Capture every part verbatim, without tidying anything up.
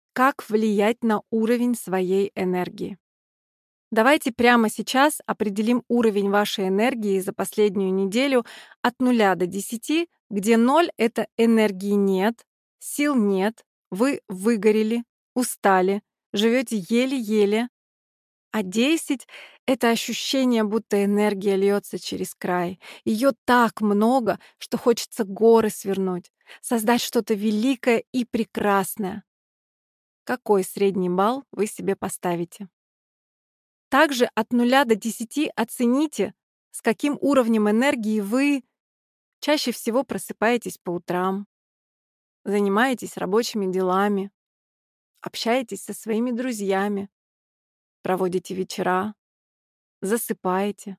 Как влиять на уровень своей энергии? Давайте прямо сейчас определим уровень вашей энергии за последнюю неделю от нуля до десяти, где ноль — это энергии нет, сил нет, вы выгорели, устали, живете еле-еле, а десять — это ощущение, будто энергия льется через край. Ее так много, что хочется горы свернуть, создать что-то великое и прекрасное. Какой средний балл вы себе поставите? Также от нуля до десяти оцените, с каким уровнем энергии вы чаще всего просыпаетесь по утрам, занимаетесь рабочими делами, общаетесь со своими друзьями, проводите вечера, засыпаете.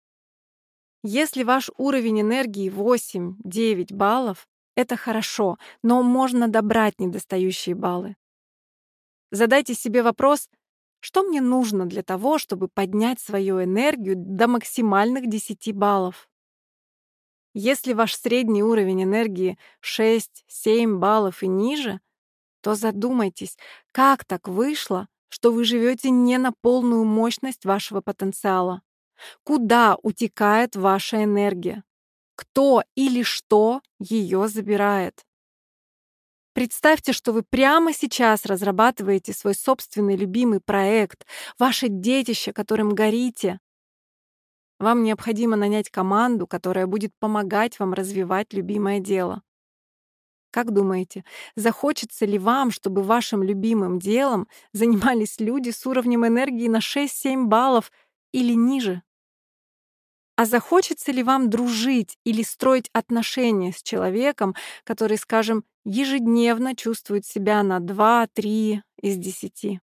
Если ваш уровень энергии восемь-девять баллов, это хорошо, но можно добрать недостающие баллы. Задайте себе вопрос: что мне нужно для того, чтобы поднять свою энергию до максимальных десяти баллов? Если ваш средний уровень энергии шесть-семь баллов и ниже, то задумайтесь, как так вышло, что вы живете не на полную мощность вашего потенциала. Куда утекает ваша энергия? Кто или что ее забирает? Представьте, что вы прямо сейчас разрабатываете свой собственный любимый проект, ваше детище, которым горите. Вам необходимо нанять команду, которая будет помогать вам развивать любимое дело. Как думаете, захочется ли вам, чтобы вашим любимым делом занимались люди с уровнем энергии на шесть-семь баллов или ниже? А захочется ли вам дружить или строить отношения с человеком, который, скажем, ежедневно чувствует себя на два-три из десяти?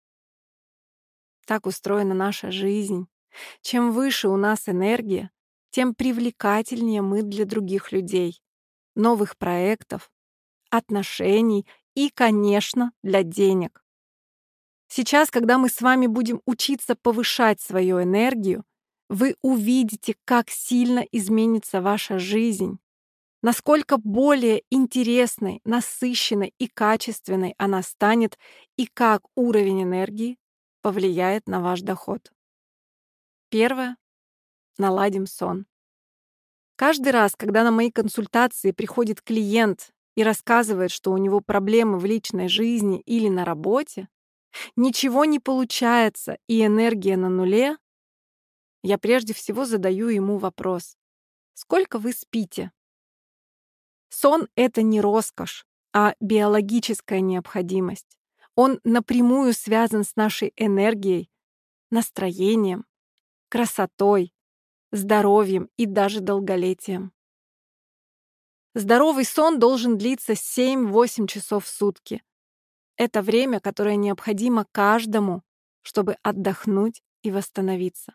Так устроена наша жизнь. Чем выше у нас энергия, тем привлекательнее мы для других людей, новых проектов, отношений и, конечно, для денег. Сейчас, когда мы с вами будем учиться повышать свою энергию, вы увидите, как сильно изменится ваша жизнь, насколько более интересной, насыщенной и качественной она станет, и как уровень энергии повлияет на ваш доход. Первое. Наладим сон. Каждый раз, когда на мои консультации приходит клиент и рассказывает, что у него проблемы в личной жизни или на работе, ничего не получается и энергия на нуле, я прежде всего задаю ему вопрос: сколько вы спите? Сон — это не роскошь, а биологическая необходимость. Он напрямую связан с нашей энергией, настроением, красотой, здоровьем и даже долголетием. Здоровый сон должен длиться семь-восемь часов в сутки. Это время, которое необходимо каждому, чтобы отдохнуть и восстановиться.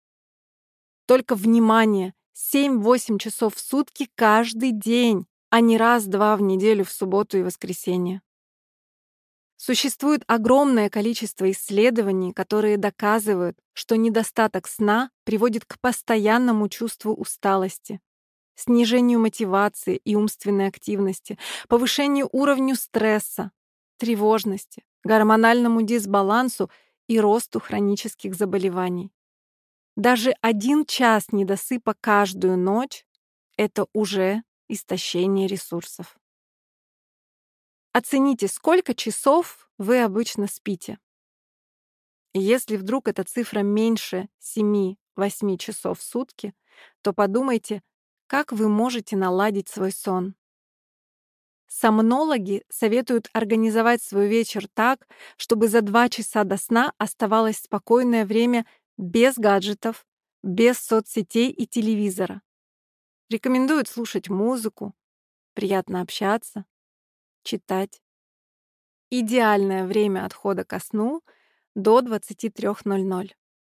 Только внимание, семь-восемь часов в сутки каждый день, а не раз-два в неделю в субботу и воскресенье. Существует огромное количество исследований, которые доказывают, что недостаток сна приводит к постоянному чувству усталости, снижению мотивации и умственной активности, повышению уровня стресса, тревожности, гормональному дисбалансу и росту хронических заболеваний. Даже один час недосыпа каждую ночь — это уже истощение ресурсов. Оцените, сколько часов вы обычно спите. Если вдруг эта цифра меньше семи-восьми часов в сутки, то подумайте, как вы можете наладить свой сон. Сомнологи советуют организовать свой вечер так, чтобы за два часа до сна оставалось спокойное время без гаджетов, без соцсетей и телевизора. Рекомендуют слушать музыку, приятно общаться, читать. Идеальное время отхода ко сну — до двадцати трёх ноль-ноль.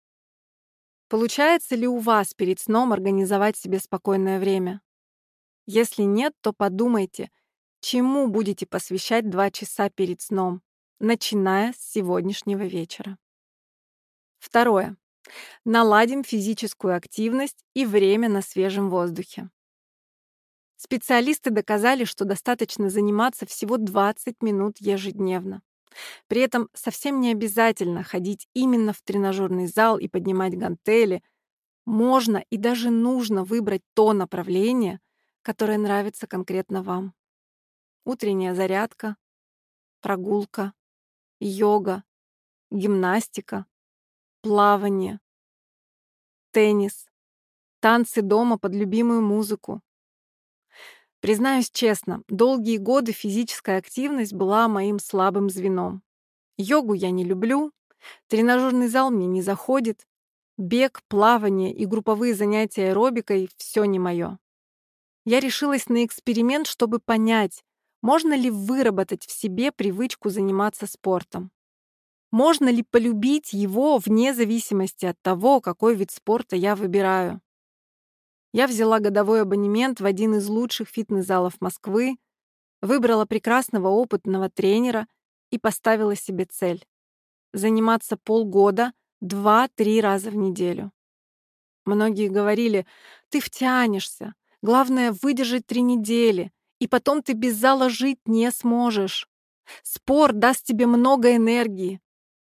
Получается ли у вас перед сном организовать себе спокойное время? Если нет, то подумайте, чему будете посвящать два часа перед сном, начиная с сегодняшнего вечера. Второе. Наладим физическую активность и время на свежем воздухе. Специалисты доказали, что достаточно заниматься всего двадцать минут ежедневно. При этом совсем не обязательно ходить именно в тренажерный зал и поднимать гантели. Можно и даже нужно выбрать то направление, которое нравится конкретно вам. Утренняя зарядка, прогулка, йога, гимнастика, плавание, теннис, танцы дома под любимую музыку. Признаюсь честно, долгие годы физическая активность была моим слабым звеном. Йогу я не люблю, тренажерный зал мне не заходит, бег, плавание и групповые занятия аэробикой — все не мое. Я решилась на эксперимент, чтобы понять, можно ли выработать в себе привычку заниматься спортом. Можно ли полюбить его вне зависимости от того, какой вид спорта я выбираю. Я взяла годовой абонемент в один из лучших фитнес-залов Москвы, выбрала прекрасного опытного тренера и поставила себе цель — заниматься полгода, два-три раза в неделю. Многие говорили: «Ты втянешься, главное выдержать три недели, и потом ты без зала жить не сможешь. Спорт даст тебе много энергии».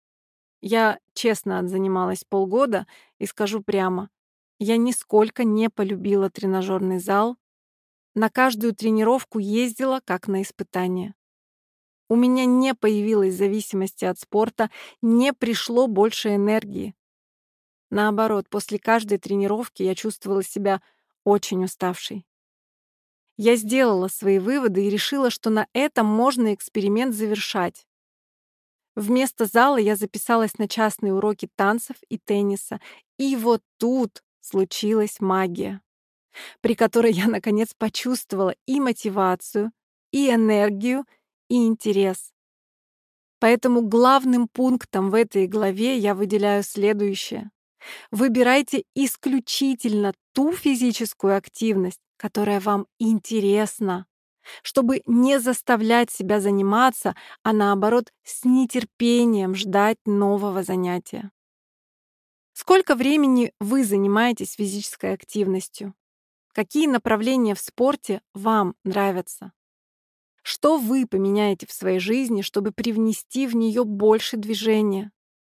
Я честно отзанималась полгода и скажу прямо, я нисколько не полюбила тренажерный зал, на каждую тренировку ездила как на испытание. У меня не появилась зависимости от спорта, не пришло больше энергии. Наоборот, после каждой тренировки я чувствовала себя очень уставшей. Я сделала свои выводы и решила, что на этом можно эксперимент завершать. Вместо зала я записалась на частные уроки танцев и тенниса, и вот тут случилась магия, при которой я, наконец, почувствовала и мотивацию, и энергию, и интерес. Поэтому главным пунктом в этой главе я выделяю следующее. Выбирайте исключительно ту физическую активность, которая вам интересна, чтобы не заставлять себя заниматься, а наоборот, с нетерпением ждать нового занятия. Сколько времени вы занимаетесь физической активностью? Какие направления в спорте вам нравятся? Что вы поменяете в своей жизни, чтобы привнести в нее больше движения?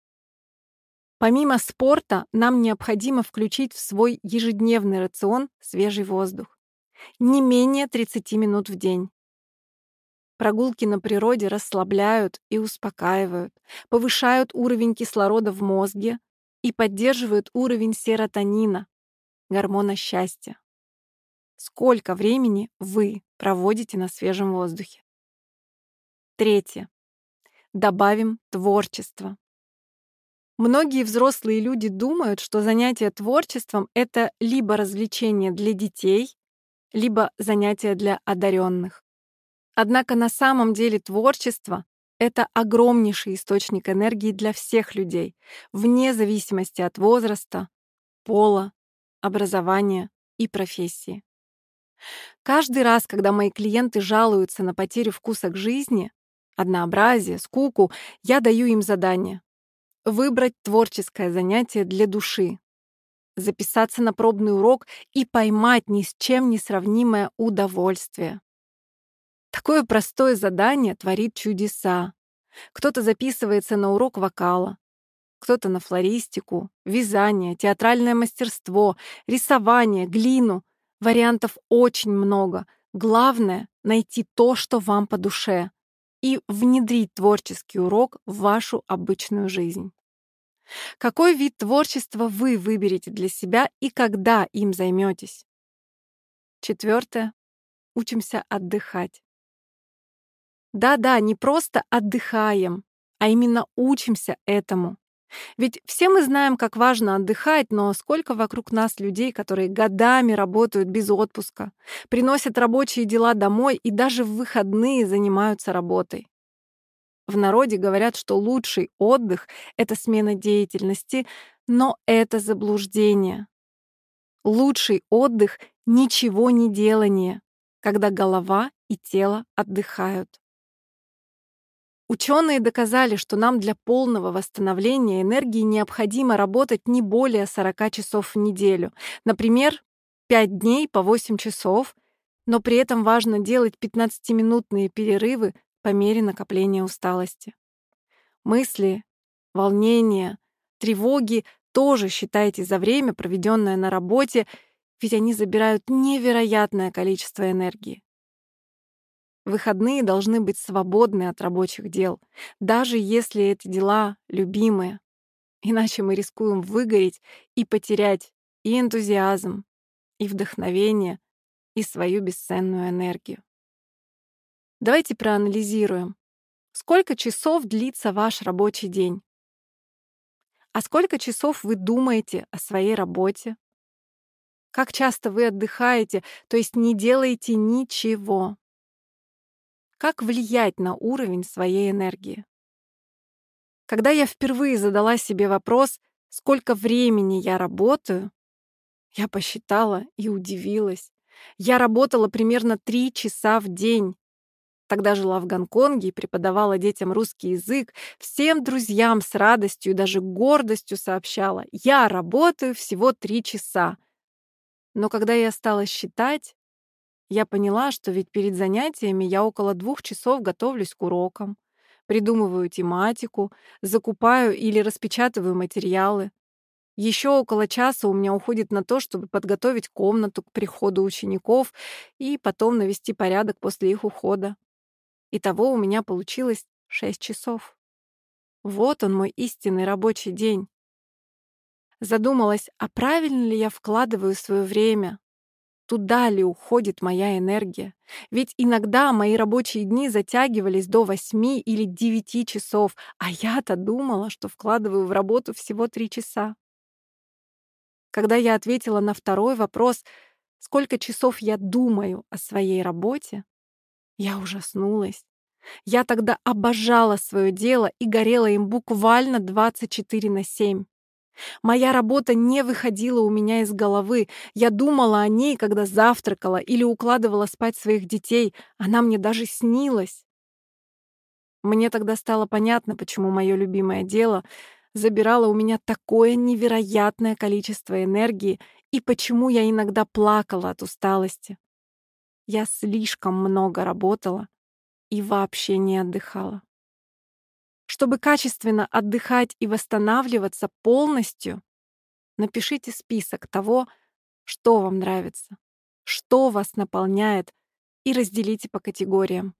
Помимо спорта, нам необходимо включить в свой ежедневный рацион свежий воздух. Не менее тридцати минут в день. Прогулки на природе расслабляют и успокаивают, повышают уровень кислорода в мозге и поддерживают уровень серотонина, гормона счастья. Сколько времени вы проводите на свежем воздухе? Третье. Добавим творчество. Многие взрослые люди думают, что занятие творчеством — это либо развлечение для детей, либо занятие для одаренных. Однако на самом деле творчество — это огромнейший источник энергии для всех людей, вне зависимости от возраста, пола, образования и профессии. Каждый раз, когда мои клиенты жалуются на потерю вкуса к жизни, однообразие, скуку, я даю им задание — выбрать творческое занятие для души, записаться на пробный урок и поймать ни с чем не сравнимое удовольствие. Такое простое задание творит чудеса. Кто-то записывается на урок вокала, кто-то на флористику, вязание, театральное мастерство, рисование, глину. Вариантов очень много. Главное — найти то, что вам по душе, и внедрить творческий урок в вашу обычную жизнь. Какой вид творчества вы выберете для себя и когда им займетесь? Четвертое. Учимся отдыхать. Да-да, не просто отдыхаем, а именно учимся этому. Ведь все мы знаем, как важно отдыхать, но сколько вокруг нас людей, которые годами работают без отпуска, приносят рабочие дела домой и даже в выходные занимаются работой. В народе говорят, что лучший отдых — это смена деятельности, но это заблуждение. Лучший отдых — ничего не делание, когда голова и тело отдыхают. Ученые доказали, что нам для полного восстановления энергии необходимо работать не более сорока часов в неделю. Например, пять дней по восемь часов, но при этом важно делать пятнадцатиминутные перерывы по мере накопления усталости. Мысли, волнения, тревоги тоже считайте за время, проведенное на работе, ведь они забирают невероятное количество энергии. Выходные должны быть свободны от рабочих дел, даже если эти дела любимые. Иначе мы рискуем выгореть и потерять и энтузиазм, и вдохновение, и свою бесценную энергию. Давайте проанализируем, сколько часов длится ваш рабочий день, а сколько часов вы думаете о своей работе, как часто вы отдыхаете, то есть не делаете ничего, как влиять на уровень своей энергии. Когда я впервые задала себе вопрос, сколько времени я работаю, я посчитала и удивилась. Я работала примерно три часа в день. Тогда жила в Гонконге и преподавала детям русский язык, всем друзьям с радостью и даже гордостью сообщала: я работаю всего три часа. Но когда я стала считать, я поняла, что ведь перед занятиями я около двух часов готовлюсь к урокам, придумываю тематику, закупаю или распечатываю материалы. Еще около часа у меня уходит на то, чтобы подготовить комнату к приходу учеников и потом навести порядок после их ухода. Итого у меня получилось шесть часов. Вот он, мой истинный рабочий день. Задумалась, а правильно ли я вкладываю свое время? Туда ли уходит моя энергия? Ведь иногда мои рабочие дни затягивались до восьми или девяти часов, а я-то думала, что вкладываю в работу всего три часа. Когда я ответила на второй вопрос, сколько часов я думаю о своей работе, я ужаснулась. Я тогда обожала свое дело и горела им буквально двадцать четыре на семь. Моя работа не выходила у меня из головы. Я думала о ней, когда завтракала или укладывала спать своих детей. Она мне даже снилась. Мне тогда стало понятно, почему мое любимое дело забирало у меня такое невероятное количество энергии и почему я иногда плакала от усталости. Я слишком много работала и вообще не отдыхала. Чтобы качественно отдыхать и восстанавливаться полностью, напишите список того, что вам нравится, что вас наполняет, и разделите по категориям.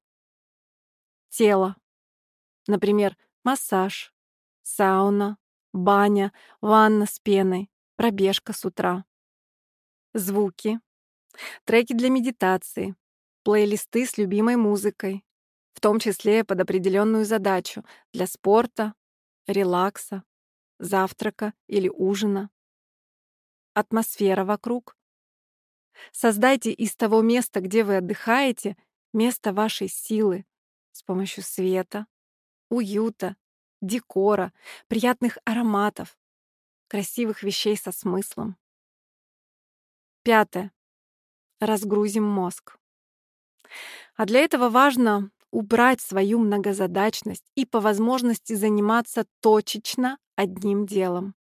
Тело. Например, массаж, сауна, баня, ванна с пеной, пробежка с утра. Звуки. Треки для медитации, плейлисты с любимой музыкой, в том числе под определенную задачу для спорта, релакса, завтрака или ужина. Атмосфера вокруг. Создайте из того места, где вы отдыхаете, место вашей силы с помощью света, уюта, декора, приятных ароматов, красивых вещей со смыслом. Пятое. Разгрузим мозг. А для этого важно убрать свою многозадачность и по возможности заниматься точечно одним делом.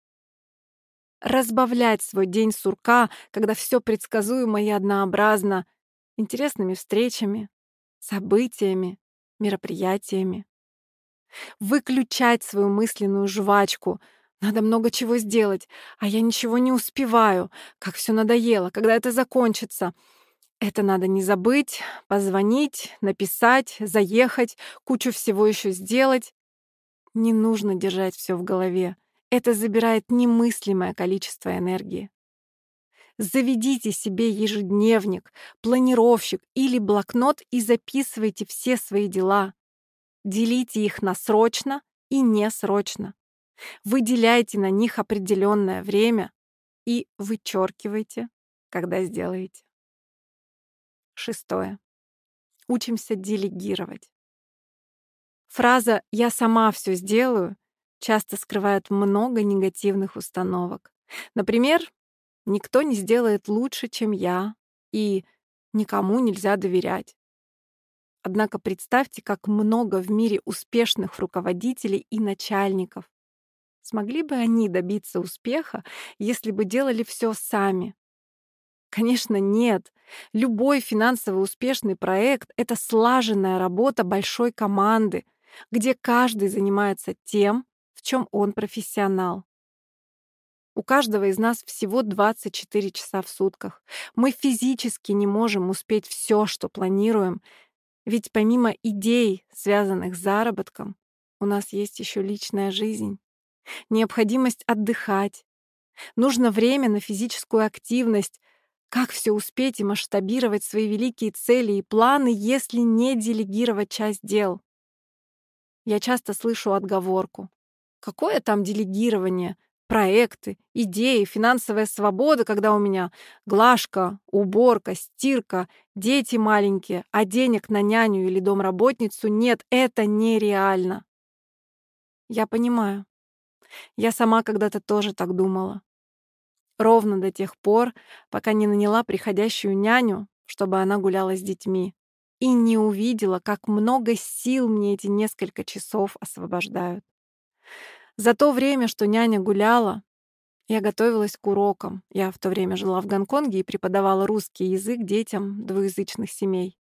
Разбавлять свой день сурка, когда все предсказуемо и однообразно, интересными встречами, событиями, мероприятиями. Выключать свою мысленную жвачку. Надо много чего сделать, а я ничего не успеваю. Как все надоело, когда это закончится. Это надо не забыть, позвонить, написать, заехать, кучу всего еще сделать. Не нужно держать все в голове. Это забирает немыслимое количество энергии. Заведите себе ежедневник, планировщик или блокнот и записывайте все свои дела. Делите их на срочно и несрочно. Выделяйте на них определенное время и вычеркивайте, когда сделаете. Шестое. Учимся делегировать. Фраза «я сама все сделаю» часто скрывает много негативных установок. Например, «никто не сделает лучше, чем я» и «никому нельзя доверять». Однако представьте, как много в мире успешных руководителей и начальников. Смогли бы они добиться успеха, если бы делали все сами? Конечно, нет. Любой финансово успешный проект — это слаженная работа большой команды. где каждый занимается тем, в чем он профессионал. У каждого из нас всего двадцать четыре часа в сутках. Мы физически не можем успеть все, что планируем, ведь помимо идей, связанных с заработком, у нас есть еще личная жизнь, необходимость отдыхать, нужно время на физическую активность. Как все успеть и масштабировать свои великие цели и планы, если не делегировать часть дел? Я часто слышу отговорку: какое там делегирование? Проекты, идеи, финансовая свобода, когда у меня глажка, уборка, стирка, дети маленькие, а денег на няню или домработницу нет, это нереально. Я понимаю. Я сама когда-то тоже так думала. Ровно до тех пор, пока не наняла приходящую няню, чтобы она гуляла с детьми, и не увидела, как много сил мне эти несколько часов освобождают. За то время, что няня гуляла, я готовилась к урокам. Я в то время жила в Гонконге и преподавала русский язык детям двуязычных семей.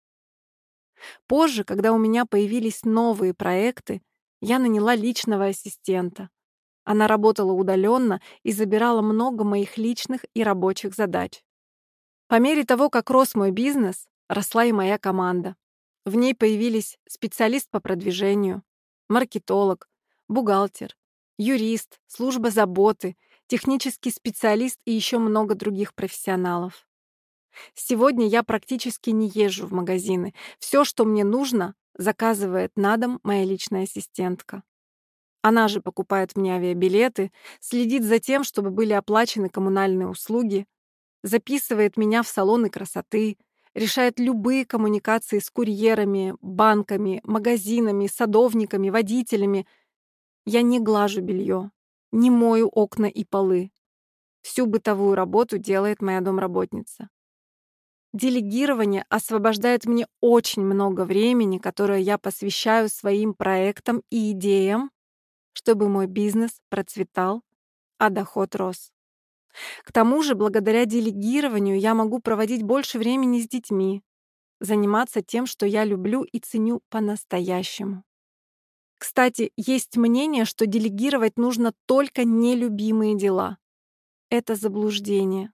Позже, когда у меня появились новые проекты, я наняла личного ассистента. Она работала удаленно и забирала много моих личных и рабочих задач. По мере того, как рос мой бизнес, росла и моя команда. В ней появились специалист по продвижению, маркетолог, бухгалтер, юрист, служба заботы, технический специалист и еще много других профессионалов. Сегодня я практически не езжу в магазины. Все, что мне нужно, заказывает на дом моя личная ассистентка. Она же покупает мне авиабилеты, следит за тем, чтобы были оплачены коммунальные услуги, записывает меня в салоны красоты, решает любые коммуникации с курьерами, банками, магазинами, садовниками, водителями. Я не глажу белье, не мою окна и полы. Всю бытовую работу делает моя домработница. Делегирование освобождает мне очень много времени, которое я посвящаю своим проектам и идеям, чтобы мой бизнес процветал, а доход рос. К тому же, благодаря делегированию я могу проводить больше времени с детьми, заниматься тем, что я люблю и ценю по-настоящему. Кстати, есть мнение, что делегировать нужно только нелюбимые дела. Это заблуждение.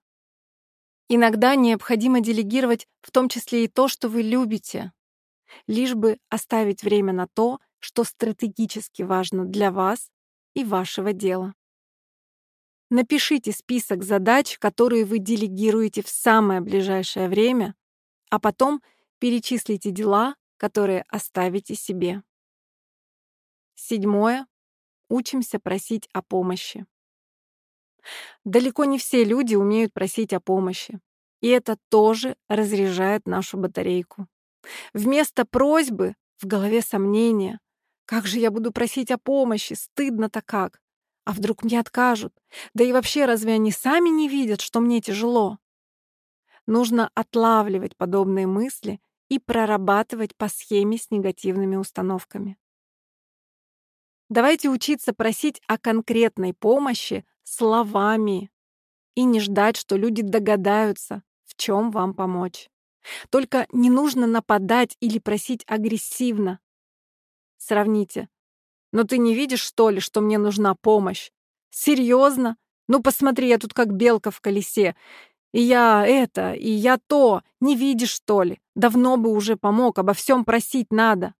Иногда необходимо делегировать в том числе и то, что вы любите, лишь бы оставить время на то, что стратегически важно для вас и вашего дела. Напишите список задач, которые вы делегируете в самое ближайшее время, а потом перечислите дела, которые оставите себе. Седьмое. Учимся просить о помощи. Далеко не все люди умеют просить о помощи, и это тоже разряжает нашу батарейку. Вместо просьбы в голове сомнения. Как же я буду просить о помощи? Стыдно-то как. А вдруг мне откажут? Да и вообще, разве они сами не видят, что мне тяжело? Нужно отлавливать подобные мысли и прорабатывать по схеме с негативными установками. Давайте учиться просить о конкретной помощи словами и не ждать, что люди догадаются, в чем вам помочь. Только не нужно нападать или просить агрессивно. Сравните. «Но ты не видишь, что ли, что мне нужна помощь? Серьезно? Ну посмотри, я тут как белка в колесе. И я это, и я то. Не видишь, что ли? Давно бы уже помог, обо всем просить надо».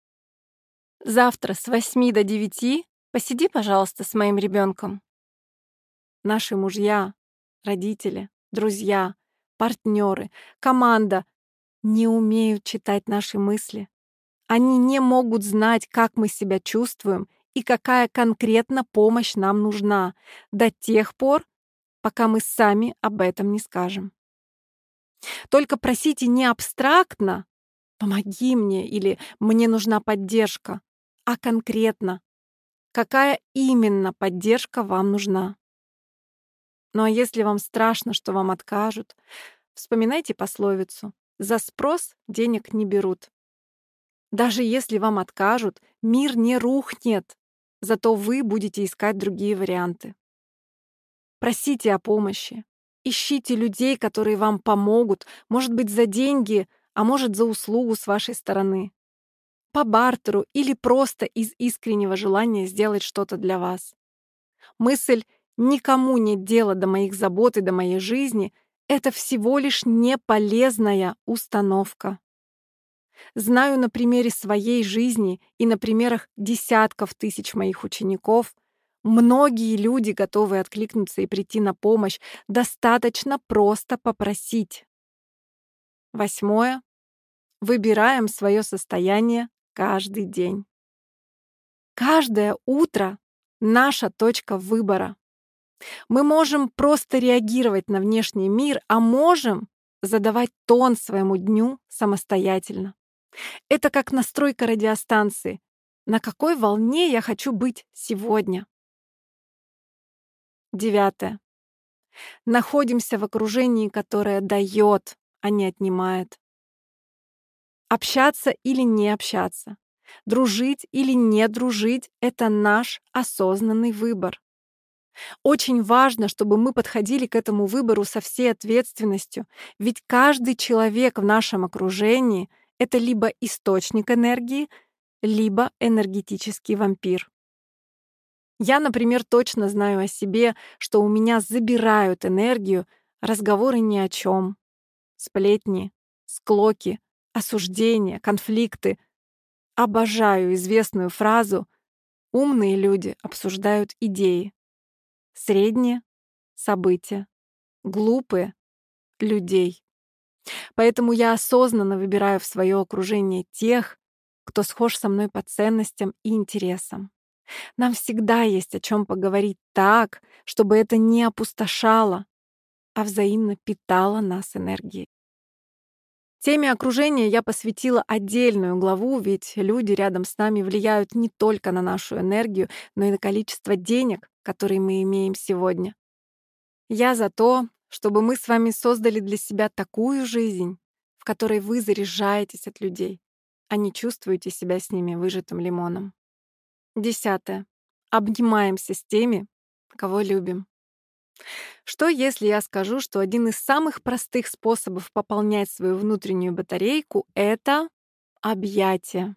Завтра с восьми до девяти посиди, пожалуйста, с моим ребенком. Наши мужья, родители, друзья, партнеры, команда не умеют читать наши мысли. Они не могут знать, как мы себя чувствуем и какая конкретно помощь нам нужна до тех пор, пока мы сами об этом не скажем. Только просите не абстрактно «помоги мне» или «мне нужна поддержка», а конкретно, какая именно поддержка вам нужна. Ну а если вам страшно, что вам откажут, вспоминайте пословицу «за спрос денег не берут». Даже если вам откажут, мир не рухнет, зато вы будете искать другие варианты. Просите о помощи, ищите людей, которые вам помогут, может быть, за деньги, а может, за услугу с вашей стороны. по бартеру или просто из искреннего желания сделать что-то для вас. Мысль «никому нет дела до моих забот и до моей жизни» — это всего лишь неполезная установка. Знаю на примере своей жизни и на примерах десятков тысяч моих учеников, многие люди готовы откликнуться и прийти на помощь, достаточно просто попросить. Восьмое. Выбираем свое состояние каждый день. Каждое утро — наша точка выбора. Мы можем просто реагировать на внешний мир, а можем задавать тон своему дню самостоятельно. Это как настройка радиостанции. На какой волне я хочу быть сегодня? Девятое. Находимся в окружении, которое дает, а не отнимает. Общаться или не общаться, дружить или не дружить — это наш осознанный выбор. Очень важно, чтобы мы подходили к этому выбору со всей ответственностью, ведь каждый человек в нашем окружении — это либо источник энергии, либо энергетический вампир. Я, например, точно знаю о себе, что у меня забирают энергию разговоры ни о чем, сплетни, склоки, осуждения, конфликты. Обожаю известную фразу «умные люди обсуждают идеи», средние — события, глупые — людей. Поэтому я осознанно выбираю в свое окружение тех, кто схож со мной по ценностям и интересам. Нам всегда есть о чем поговорить так, чтобы это не опустошало, а взаимно питало нас энергией. Теме окружения я посвятила отдельную главу, ведь люди рядом с нами влияют не только на нашу энергию, но и на количество денег, которые мы имеем сегодня. Я за то, чтобы мы с вами создали для себя такую жизнь, в которой вы заряжаетесь от людей, а не чувствуете себя с ними выжатым лимоном. Десятое. Обнимаемся с теми, кого любим. Что, если я скажу, что один из самых простых способов пополнять свою внутреннюю батарейку — это объятия?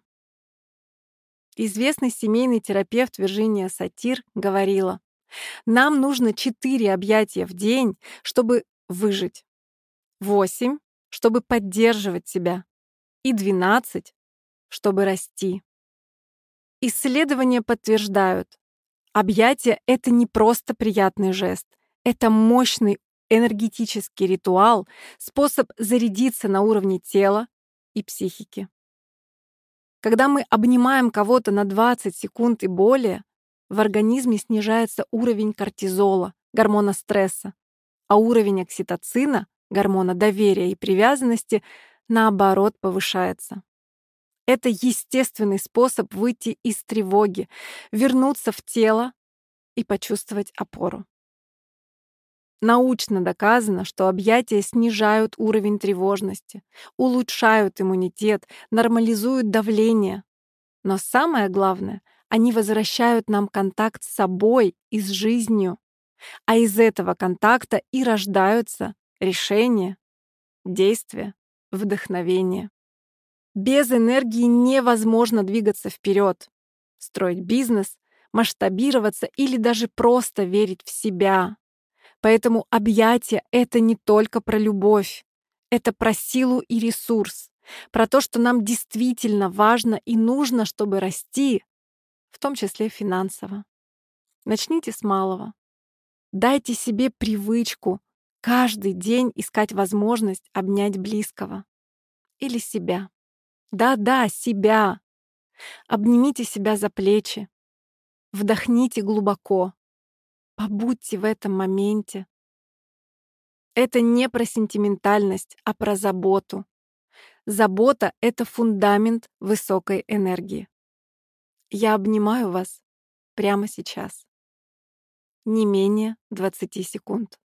Известный семейный терапевт Вирджиния Сатир говорила: «Нам нужно четыре объятия в день, чтобы выжить, восемь, чтобы поддерживать себя, и двенадцать, чтобы расти». Исследования подтверждают, объятия — это не просто приятный жест, это мощный энергетический ритуал, способ зарядиться на уровне тела и психики. Когда мы обнимаем кого-то на двадцать секунд и более, в организме снижается уровень кортизола, гормона стресса, а уровень окситоцина, гормона доверия и привязанности, наоборот, повышается. Это естественный способ выйти из тревоги, вернуться в тело и почувствовать опору. Научно доказано, что объятия снижают уровень тревожности, улучшают иммунитет, нормализуют давление. Но самое главное, они возвращают нам контакт с собой и с жизнью. А из этого контакта и рождаются решения, действия, вдохновение. Без энергии невозможно двигаться вперед, строить бизнес, масштабироваться или даже просто верить в себя. Поэтому объятия — это не только про любовь, это про силу и ресурс, про то, что нам действительно важно и нужно, чтобы расти, в том числе финансово. Начните с малого. Дайте себе привычку каждый день искать возможность обнять близкого или себя. Да-да, себя. Обнимите себя за плечи, вдохните глубоко, побудьте в этом моменте. Это не про сентиментальность, а про заботу. Забота — это фундамент высокой энергии. Я обнимаю вас прямо сейчас. Не менее двадцати секунд.